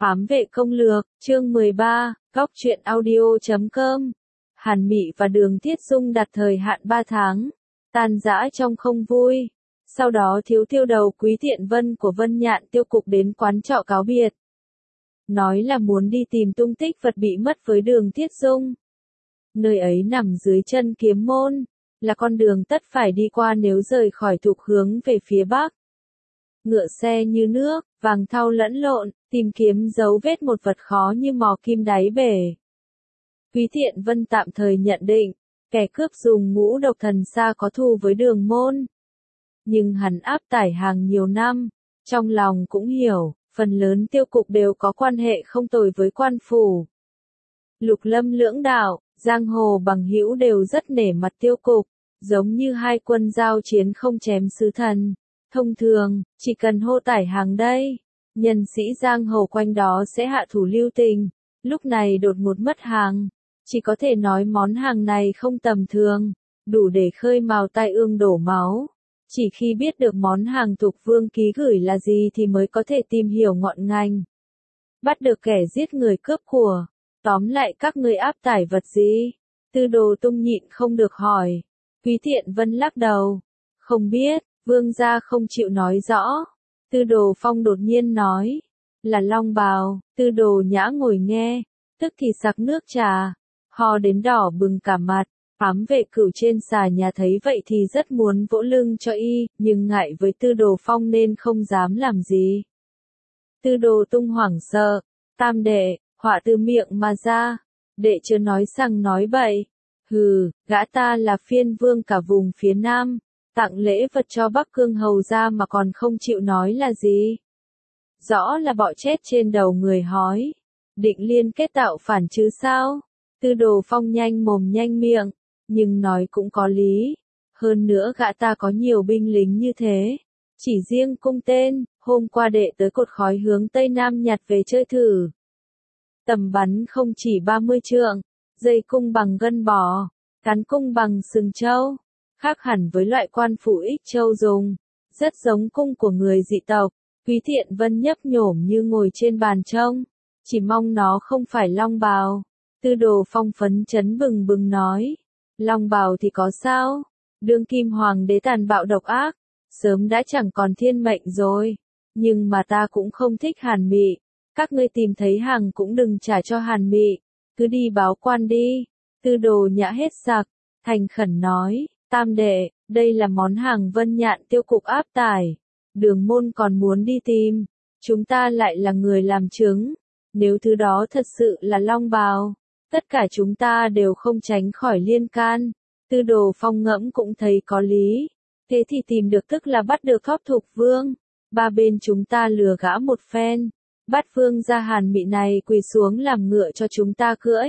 Ám vệ công lược, chương 13, góc truyện audio.com. Hàn Mị và Đường Thiết Dung đặt thời hạn 3 tháng, tan rã trong không vui. Sau đó thiếu tiêu đầu Quý Thiện Vân của Vân Nhạn Tiêu Cục đến quán trọ cáo biệt. Nói là muốn đi tìm tung tích vật bị mất với Đường Thiết Dung. Nơi ấy nằm dưới chân Kiếm Môn, là con đường tất phải đi qua nếu rời khỏi Thục hướng về phía Bắc. Ngựa xe như nước, vàng thau lẫn lộn, tìm kiếm dấu vết một vật khó như mò kim đáy bể. Quý Thiện Vân tạm thời nhận định, kẻ cướp dùng ngũ độc thần xa có thù với Đường Môn. Nhưng hắn áp tải hàng nhiều năm, trong lòng cũng hiểu, phần lớn Tiêu Cục đều có quan hệ không tồi với quan phủ. Lục Lâm lưỡng đạo, giang hồ bằng hữu đều rất nể mặt Tiêu Cục, giống như hai quân giao chiến không chém sứ thần. Thông thường, chỉ cần hô tải hàng đây, nhân sĩ giang hồ quanh đó sẽ hạ thủ lưu tình. Lúc này đột ngột mất hàng, chỉ có thể nói món hàng này không tầm thường, đủ để khơi mào tai ương đổ máu. Chỉ khi biết được món hàng Thục Vương ký gửi là gì thì mới có thể tìm hiểu ngọn ngành. Bắt được kẻ giết người cướp của, tóm lại các ngươi áp tải vật gì? Tư Đồ Tung nhịn không được hỏi. Quý Thiện Vân lắc đầu, không biết. Vương gia không chịu nói rõ. Tư Đồ Phong đột nhiên nói, là long bào. Tư Đồ Nhã ngồi nghe, tức thì sặc nước trà, ho đến đỏ bừng cả mặt. Ám vệ cửu trên xà nhà thấy vậy thì rất muốn vỗ lưng cho y, nhưng ngại với Tư Đồ Phong nên không dám làm gì. Tư Đồ Tung hoảng sợ, tam đệ, họa từ miệng mà ra, đệ chưa nói sằng nói bậy. Hừ, gã ta là phiên vương cả vùng phía Nam. Tặng lễ vật cho Bắc Cương hầu ra mà còn không chịu nói là gì. Rõ là bọ chết trên đầu người hói. Định liên kết tạo phản chứ sao? Tư Đồ Phong nhanh mồm nhanh miệng, nhưng nói cũng có lý. Hơn nữa gã ta có nhiều binh lính như thế. Chỉ riêng cung tên, hôm qua đệ tới cột khói hướng Tây Nam nhặt về chơi thử. Tầm bắn không chỉ 30 trượng, dây cung bằng gân bò, cán cung bằng sừng trâu. Khác hẳn với loại quan phủ Ích Châu dùng, rất giống cung của người dị tộc. Quý Thiện Vân nhấp nhổm như ngồi trên bàn trông, chỉ mong nó không phải long bào. Tư Đồ Phong phấn chấn bừng bừng nói, long bào thì có sao? Đương kim hoàng đế tàn bạo độc ác, sớm đã chẳng còn thiên mệnh rồi. Nhưng mà ta cũng không thích Hàn Mị, các ngươi tìm thấy hàng cũng đừng trả cho Hàn Mị, cứ đi báo quan đi. Tư Đồ Nhã hết sặc, thành khẩn nói. Tam đệ, đây là món hàng Vân Nhạn Tiêu Cục áp tải. Đường Môn còn muốn đi tìm. Chúng ta lại là người làm chứng. Nếu thứ đó thật sự là long bào, tất cả chúng ta đều không tránh khỏi liên can. Tư Đồ Phong ngẫm cũng thấy có lý. Thế thì tìm được tức là bắt được Thóp Thục Vương. Ba bên chúng ta lừa gã một phen. Bắt vương gia Hàn Mị này quỳ xuống làm ngựa cho chúng ta cưỡi.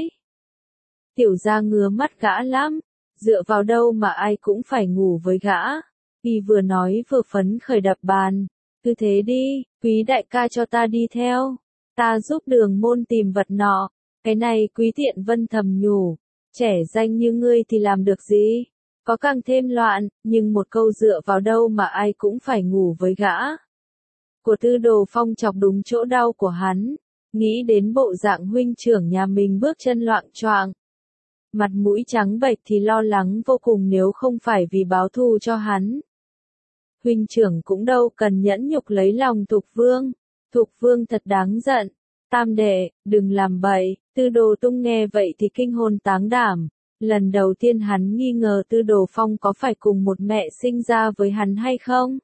Tiểu gia ngứa mắt gã lắm. Dựa vào đâu mà ai cũng phải ngủ với gã. Y vừa nói vừa phấn khởi đập bàn. Cứ thế đi, Quý đại ca cho ta đi theo. Ta giúp Đường Môn tìm vật nọ. Cái này Quý Thiện Vân thầm nhủ. Trẻ danh như ngươi thì làm được gì? Có càng thêm loạn, nhưng một câu dựa vào đâu mà ai cũng phải ngủ với gã. Của Tư Đồ Phong chọc đúng chỗ đau của hắn. Nghĩ đến bộ dạng huynh trưởng nhà mình bước chân loạng choạng. Mặt mũi trắng bệch thì lo lắng vô cùng nếu không phải vì báo thù cho hắn. Huynh trưởng cũng đâu cần nhẫn nhục lấy lòng Thục Vương. Thục Vương thật đáng giận. Tam đệ, đừng làm bậy. Tư Đồ Tung nghe vậy thì kinh hồn táng đảm. Lần đầu tiên hắn nghi ngờ Tư Đồ Phong có phải cùng một mẹ sinh ra với hắn hay không?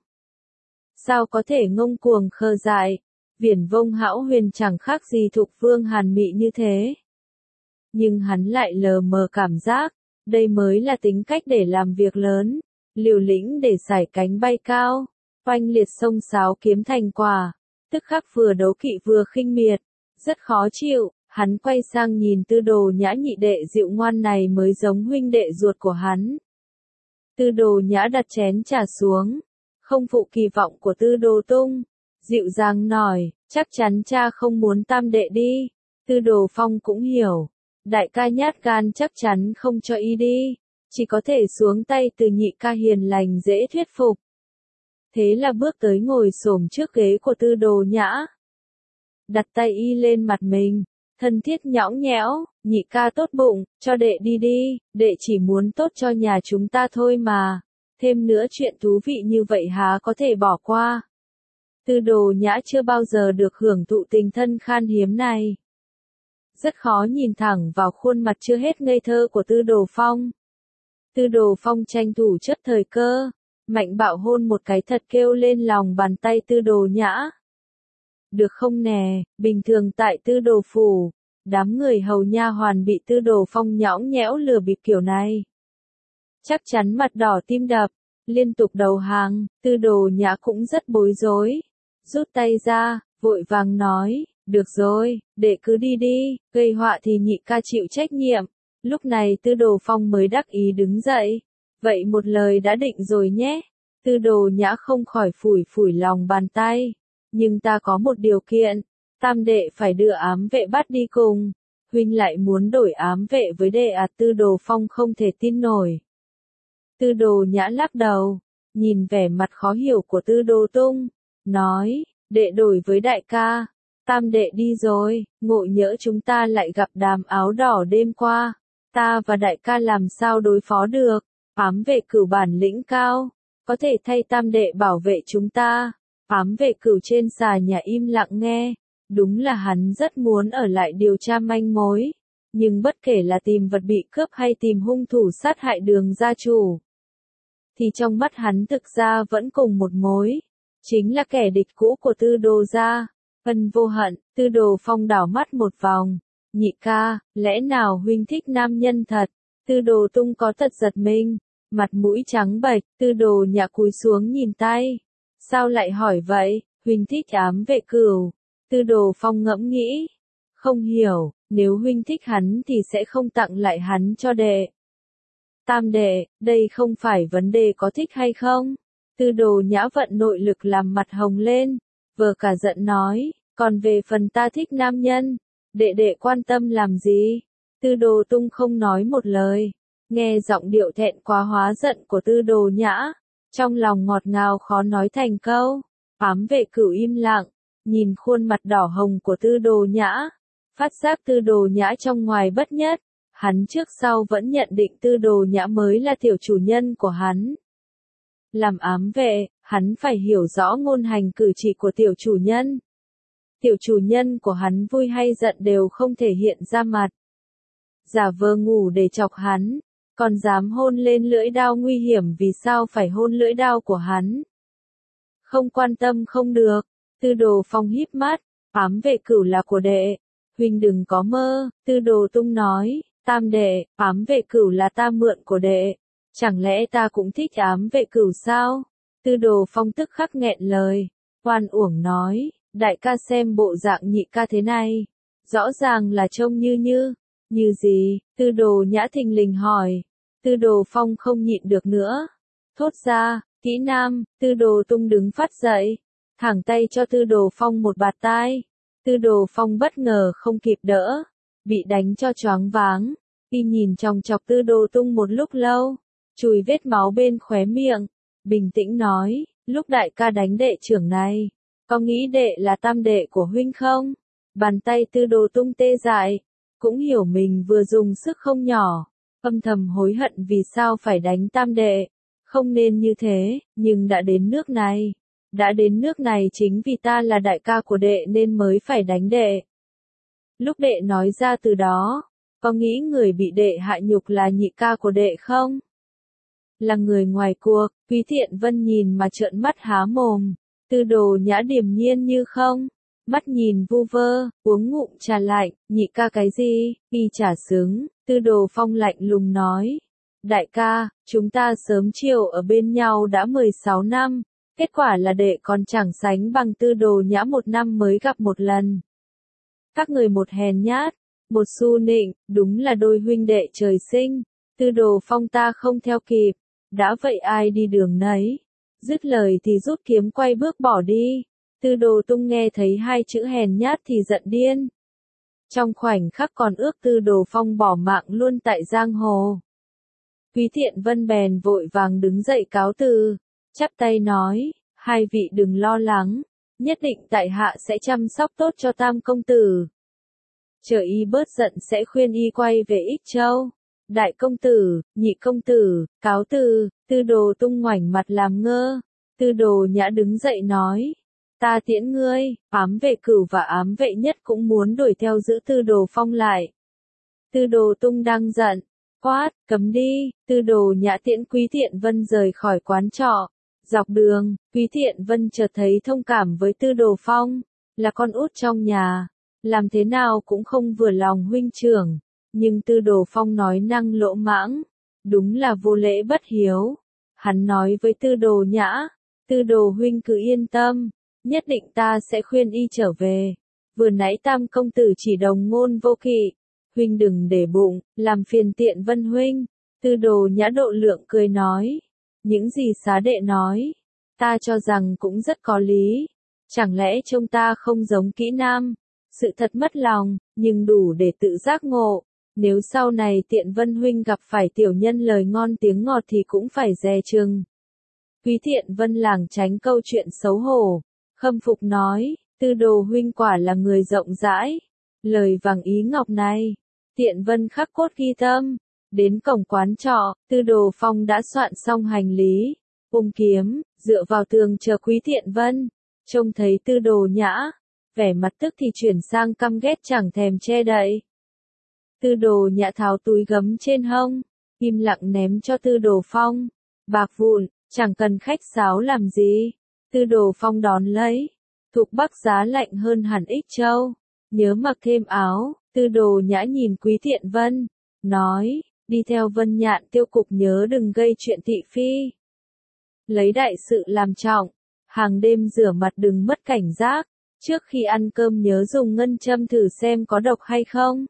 Sao có thể ngông cuồng khờ dại? Viển Vông Hão Huyền chẳng khác gì Thục Vương Hàn Mị như thế. Nhưng hắn lại lờ mờ cảm giác, đây mới là tính cách để làm việc lớn, liều lĩnh để sải cánh bay cao, oanh liệt sông sáo kiếm thành quả, tức khắc vừa đấu kỵ vừa khinh miệt, rất khó chịu. Hắn quay sang nhìn Tư Đồ Nhã nhị đệ dịu ngoan này mới giống huynh đệ ruột của hắn. Tư Đồ Nhã đặt chén trà xuống, không phụ kỳ vọng của Tư Đồ Tung, dịu dàng nói, chắc chắn cha không muốn tam đệ đi. Tư Đồ Phong cũng hiểu. Đại ca nhát gan chắc chắn không cho y đi, chỉ có thể xuống tay từ nhị ca hiền lành dễ thuyết phục. Thế là bước tới ngồi xổm trước ghế của Tư Đồ Nhã. đặt tay y lên mặt mình, thân thiết nhõng nhẽo, nhị ca tốt bụng, cho đệ đi đi, đệ chỉ muốn tốt cho nhà chúng ta thôi mà, thêm nữa chuyện thú vị như vậy há có thể bỏ qua. Tư Đồ Nhã chưa bao giờ được hưởng thụ tình thân khan hiếm này. Rất khó nhìn thẳng vào khuôn mặt chưa hết ngây thơ của Tư Đồ Phong. Tư Đồ Phong tranh thủ chất thời cơ, mạnh bạo hôn một cái thật kêu lên lòng bàn tay Tư Đồ Nhã. Được không nè, bình thường tại Tư Đồ phủ, đám người hầu nha hoàn bị Tư Đồ Phong nhõng nhẽo lừa bịp kiểu này, chắc chắn mặt đỏ tim đập, liên tục đầu hàng. Tư Đồ Nhã cũng rất bối rối, rút tay ra, vội vàng nói, được rồi, đệ cứ đi đi, gây họa thì nhị ca chịu trách nhiệm. Lúc này Tư Đồ Phong mới đắc ý đứng dậy, vậy một lời đã định rồi nhé. Tư Đồ Nhã không khỏi phủi phủi lòng bàn tay, nhưng ta có một điều kiện, tam đệ phải đưa ám vệ bắt đi cùng. Huynh lại muốn đổi ám vệ với đệ à? Tư Đồ Phong không thể tin nổi. Tư Đồ Nhã lắc đầu, nhìn vẻ mặt khó hiểu của Tư Đồ Tung, nói, đệ đổi với đại ca, tam đệ đi rồi, ngộ nhỡ chúng ta lại gặp đám áo đỏ đêm qua, ta và đại ca làm sao đối phó được, ám vệ cửu bản lĩnh cao, có thể thay tam đệ bảo vệ chúng ta. Ám vệ cửu trên xà nhà im lặng nghe, đúng là hắn rất muốn ở lại điều tra manh mối, nhưng bất kể là tìm vật bị cướp hay tìm hung thủ sát hại Đường gia chủ, thì trong mắt hắn thực ra vẫn cùng một mối, chính là kẻ địch cũ của Tư Đồ gia. Ân Vô Hận. Tư Đồ Phong đảo mắt một vòng, nhị ca, lẽ nào huynh thích nam nhân thật? Tư Đồ Tung có thật giật mình, mặt mũi trắng bệch. Tư Đồ Nhã cúi xuống nhìn tay, sao lại hỏi vậy? Huynh thích ám vệ cửu? Tư Đồ Phong ngẫm nghĩ, không hiểu, nếu huynh thích hắn thì sẽ không tặng lại hắn cho đệ. Tam đệ, đây không phải vấn đề có thích hay không. Tư Đồ Nhã vận nội lực làm mặt hồng lên, vờ cả giận nói, còn về phần ta thích nam nhân, đệ đệ quan tâm làm gì? Tư Đồ Tung không nói một lời, nghe giọng điệu thẹn quá hóa giận của Tư Đồ Nhã, trong lòng ngọt ngào khó nói thành câu. Ám vệ cửu im lặng, nhìn khuôn mặt đỏ hồng của Tư Đồ Nhã, phát giác Tư Đồ Nhã trong ngoài bất nhất, hắn trước sau vẫn nhận định Tư Đồ Nhã mới là tiểu chủ nhân của hắn. Làm ám vệ, hắn phải hiểu rõ ngôn hành cử chỉ của tiểu chủ nhân. Tiểu chủ nhân của hắn vui hay giận đều không thể hiện ra mặt. Giả vờ ngủ để chọc hắn, còn dám hôn lên lưỡi đao nguy hiểm, vì sao phải hôn lưỡi đao của hắn? Không quan tâm không được. Tư Đồ Phong híp mắt, ám vệ cửu là của đệ, huynh đừng có mơ. Tư Đồ Tung nói, tam đệ, ám vệ cửu là ta mượn của đệ, chẳng lẽ ta cũng thích ám vệ cửu sao? Tư Đồ Phong tức khắc nghẹn lời, oan uổng nói, đại ca xem bộ dạng nhị ca thế này, rõ ràng là trông như gì? Tư Đồ Nhã thình lình hỏi. Tư Đồ Phong không nhịn được nữa, thốt ra, kỹ nam. Tư Đồ Tung đứng phát dậy, thẳng tay cho Tư Đồ Phong một bạt tai. Tư Đồ Phong bất ngờ không kịp đỡ, bị đánh cho choáng váng, y nhìn chòng chọc Tư Đồ Tung một lúc lâu, chùi vết máu bên khóe miệng, bình tĩnh nói, lúc đại ca đánh đệ trưởng này, có nghĩ đệ là tam đệ của huynh không? Bàn tay Tư Đồ Tung tê dại, cũng hiểu mình vừa dùng sức không nhỏ, âm thầm hối hận vì sao phải đánh tam đệ, không nên như thế, nhưng đã đến nước này chính vì ta là đại ca của đệ nên mới phải đánh đệ. Lúc đệ nói ra từ đó, có nghĩ người bị đệ hạ nhục là nhị ca của đệ không? Là người ngoài cuộc. Quý Thiện Vân nhìn mà trợn mắt há mồm. Tư Đồ Nhã điềm nhiên như không, mắt nhìn vu vơ, uống ngụm trà lạnh, nhị ca cái gì? Y trà xứng. Tư Đồ Phong lạnh lùng nói, đại ca, chúng ta sớm chiều ở bên nhau đã 16 năm, kết quả là đệ còn chẳng sánh bằng Tư Đồ Nhã 1 năm mới gặp một lần. Các người một hèn nhát, một su nịnh, đúng là đôi huynh đệ trời sinh. Tư Đồ Phong ta không theo kịp, đã vậy ai đi đường nấy. Dứt lời thì rút kiếm quay bước bỏ đi. Tư Đồ Tung nghe thấy hai chữ hèn nhát thì giận điên. Trong khoảnh khắc còn ước Tư Đồ Phong bỏ mạng luôn tại giang hồ. Quý Thiện Vân bèn vội vàng đứng dậy cáo từ, chắp tay nói, hai vị đừng lo lắng, nhất định tại hạ sẽ chăm sóc tốt cho tam công tử. Chờ y bớt giận sẽ khuyên y quay về Ích Châu. Đại công tử, nhị công tử, cáo từ. Tư Đồ Tung ngoảnh mặt làm ngơ. Tư Đồ Nhã đứng dậy nói, ta tiễn ngươi. Ám vệ Cửu và ám vệ Nhất cũng muốn đuổi theo giữ Tư Đồ Phong lại. Tư Đồ Tung đang giận, quát, cấm đi. Tư Đồ Nhã tiễn Quý Thiện Vân rời khỏi quán trọ. Dọc đường, Quý Thiện Vân chợt thấy thông cảm với Tư Đồ Phong, là con út trong nhà, làm thế nào cũng không vừa lòng huynh trưởng, nhưng Tư Đồ Phong nói năng lỗ mãng, đúng là vô lễ bất hiếu. Hắn nói với Tư Đồ Nhã, Tư Đồ huynh cứ yên tâm, nhất định ta sẽ khuyên y trở về. Vừa nãy tam công tử chỉ đồng ngôn vô kỵ, huynh đừng để bụng, làm phiền Tiện Vân huynh. Tư Đồ Nhã độ lượng cười nói, những gì xá đệ nói, ta cho rằng cũng rất có lý. Chẳng lẽ trông ta không giống kỹ nam? Sự thật mất lòng, nhưng đủ để tự giác ngộ. Nếu sau này Tiện Vân huynh gặp phải tiểu nhân lời ngon tiếng ngọt thì cũng phải dè chừng. Quý Thiện Vân lảng tránh câu chuyện xấu hổ, khâm phục nói, Tư Đồ huynh quả là người rộng rãi. Lời vàng ý ngọc này, Tiện Vân khắc cốt ghi tâm. Đến cổng quán trọ, Tư Đồ Phong đã soạn xong hành lý, ôm kiếm, dựa vào tường chờ Quý Thiện Vân. Trông thấy Tư Đồ Nhã, vẻ mặt tức thì chuyển sang căm ghét chẳng thèm che đậy. Tư Đồ Nhã tháo túi gấm trên hông, im lặng ném cho Tư Đồ Phong. Bạc vụn, chẳng cần khách sáo làm gì. Tư Đồ Phong đón lấy. Thục Bắc giá lạnh hơn hẳn Ích Châu. Nhớ mặc thêm áo. Tư Đồ Nhã nhìn Quý Thiện Vân, nói, đi theo Vân Nhạn tiêu cục nhớ đừng gây chuyện thị phi. Lấy đại sự làm trọng, hàng đêm rửa mặt đừng mất cảnh giác, trước khi ăn cơm nhớ dùng ngân châm thử xem có độc hay không.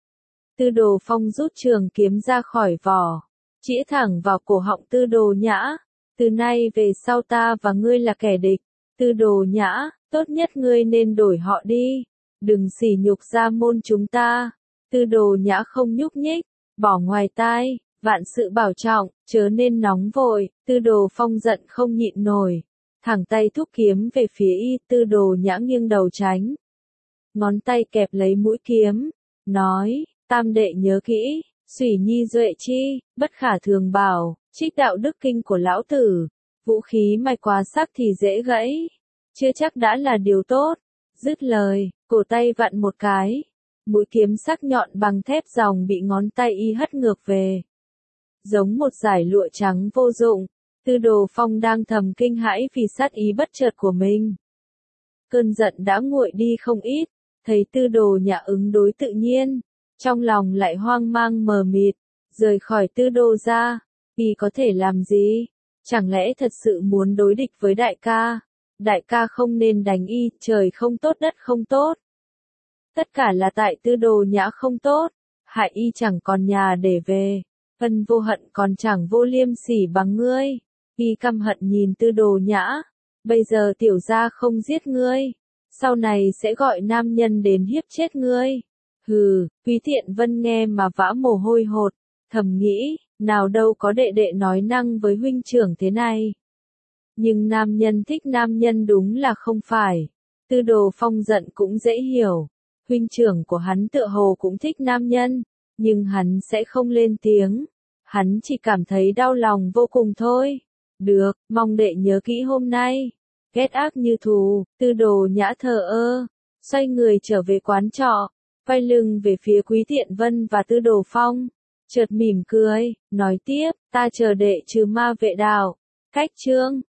Tư Đồ Phong rút trường kiếm ra khỏi vỏ, chĩa thẳng vào cổ họng Tư Đồ Nhã, từ nay về sau ta và ngươi là kẻ địch. Tư Đồ Nhã, tốt nhất ngươi nên đổi họ đi, đừng sỉ nhục gia môn chúng ta. Tư Đồ Nhã không nhúc nhích, bỏ ngoài tai, vạn sự bảo trọng, chớ nên nóng vội. Tư Đồ Phong giận không nhịn nổi, thẳng tay thúc kiếm về phía y. Tư Đồ Nhã nghiêng đầu tránh, ngón tay kẹp lấy mũi kiếm, nói, tam đệ nhớ kỹ, Xủy Nhi duệ chi, bất khả thường bảo, trích đạo đức kinh của lão tử, vũ khí mài quá sắc thì dễ gãy, chưa chắc đã là điều tốt. Dứt lời, cổ tay vặn một cái, mũi kiếm sắc nhọn bằng thép ròng bị ngón tay y hất ngược về, giống một dải lụa trắng vô dụng. Tư Đồ Phong đang thầm kinh hãi vì sát ý bất chợt của mình. Cơn giận đã nguội đi không ít, thấy Tư Đồ Nhã ứng đối tự nhiên, trong lòng lại hoang mang mờ mịt, rời khỏi Tư Đồ ra, y có thể làm gì? Chẳng lẽ thật sự muốn đối địch với đại ca? Đại ca không nên đánh y, trời không tốt đất không tốt. Tất cả là tại Tư Đồ Nhã không tốt, hại y chẳng còn nhà để về. Ân vô hận còn chẳng vô liêm sỉ bằng ngươi. Y căm hận nhìn Tư Đồ Nhã, bây giờ tiểu gia không giết ngươi, sau này sẽ gọi nam nhân đến hiếp chết ngươi. Hừ. Quý Thiện Vân nghe mà vã mồ hôi hột, thầm nghĩ, nào đâu có đệ đệ nói năng với huynh trưởng thế này. Nhưng nam nhân thích nam nhân đúng là không phải. Tư Đồ Phong giận cũng dễ hiểu, huynh trưởng của hắn tựa hồ cũng thích nam nhân, nhưng hắn sẽ không lên tiếng, hắn chỉ cảm thấy đau lòng vô cùng thôi. Được, mong đệ nhớ kỹ hôm nay. Ghét ác như thù. Tư Đồ Nhã thờ ơ, xoay người trở về quán trọ, quay lưng về phía Quý Thiện Vân và Tư Đồ Phong, chợt mỉm cười, nói tiếp, ta chờ đệ trừ ma vệ đạo. Cách chương